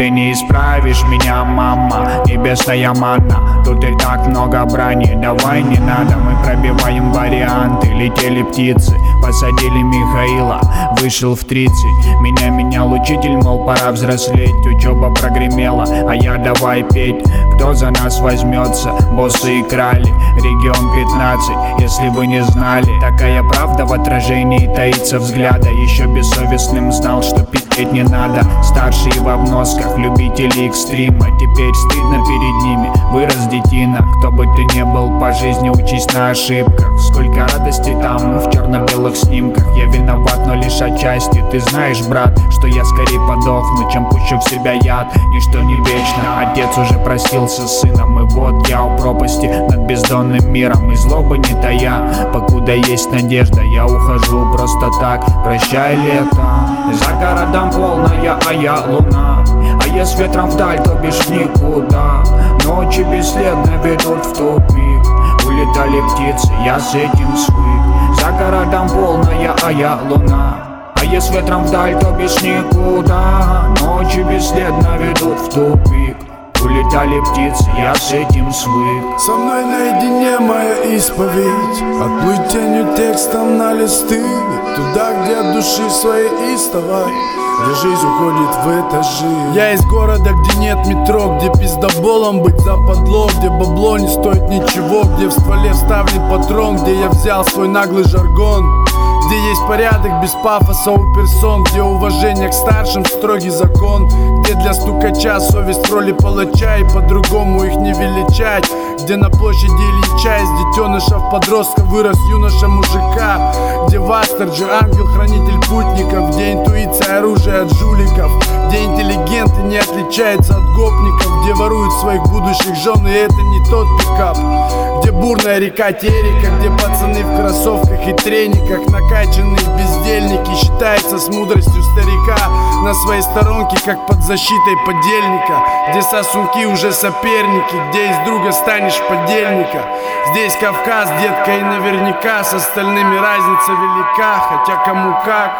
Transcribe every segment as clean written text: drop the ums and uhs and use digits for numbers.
ты не исправишь меня, мама, небесная манна. Тут и так много брани, давай не надо. Мы пробиваем варианты, летели птицы. Посадили Михаила, вышел в 30. Меня менял учитель, мол, пора взрослеть. Учеба прогремела, а я давай петь. Кто за нас возьмется? Боссы и крали. Регион 15, если вы не знали. Такая правда в отражении таится взгляда. Еще бессовестным знал, что пить не надо. Старшие в обносках, любители экстрима. Теперь стыдно перед ними, вырос детина. Кто бы ты ни был по жизни, учись на ошибках. Сколько радости там в черно-белых снимках. Я виноват, но лишь отчасти. Ты знаешь, брат, что я скорее подохну, чем пущу в себя яд. Ничто не вечно, отец уже простился с сыном. И вот я у пропасти над бездонным миром. И злобы не тая, покуда есть надежда. Я ухожу просто так, прощай, лето. За городом полная, а я луна. А я с ветром вдаль, то бишь никуда. Ночи бесследно ведут в тупик. Улетали птицы, я с этим свык. За городом полная, а я луна. А я с ветром вдаль, то бишь никуда. Ночи бесследно ведут в тупик. Улетали птицы, я с этим свык. Со мной наедине моя исповедь. Отплыть тенью текстом на листы. Туда, где от души своей истовой, где жизнь уходит в этажи. Я из города, где нет метро, где пиздоболом быть западло, где бабло не стоит ничего, где в стволе вставлен патрон, где я взял свой наглый жаргон, где есть порядок без пафоса у персон, где уважение к старшим строгий закон, где для стукача совесть в роли палача и по-другому их не величать, где на площади Ильича из детеныша в подростка вырос юноша мужика, где в Астердже ангел-хранитель путников, где интуиция оружие от жуликов, где интеллигенты не отличаются от гопников, где воруют своих будущих жен, и это не тот пикап, где бурная река Терека, где пацаны в кроссовках и трениках, накачанные бездельники, считается с мудростью старика на своей сторонке, как под защитой подельника, где сосунки уже соперники, где из друга станешь подельника. Здесь Кавказ, детка, и наверняка с остальными разница велика, хотя кому как.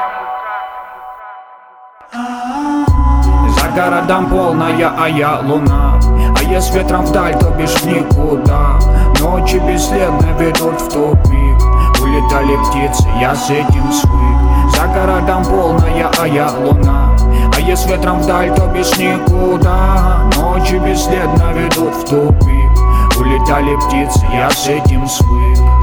За городом полная, а я луна. А я с ветром вдаль, то бишь никуда. Ночи бесследно ведут в тупик. Улетали птицы, я с этим свык. За городом полная, а я луна. А я с ветром вдаль, то бишь никуда. Ночи бесследно ведут в тупик. Улетали птицы, я с этим свык.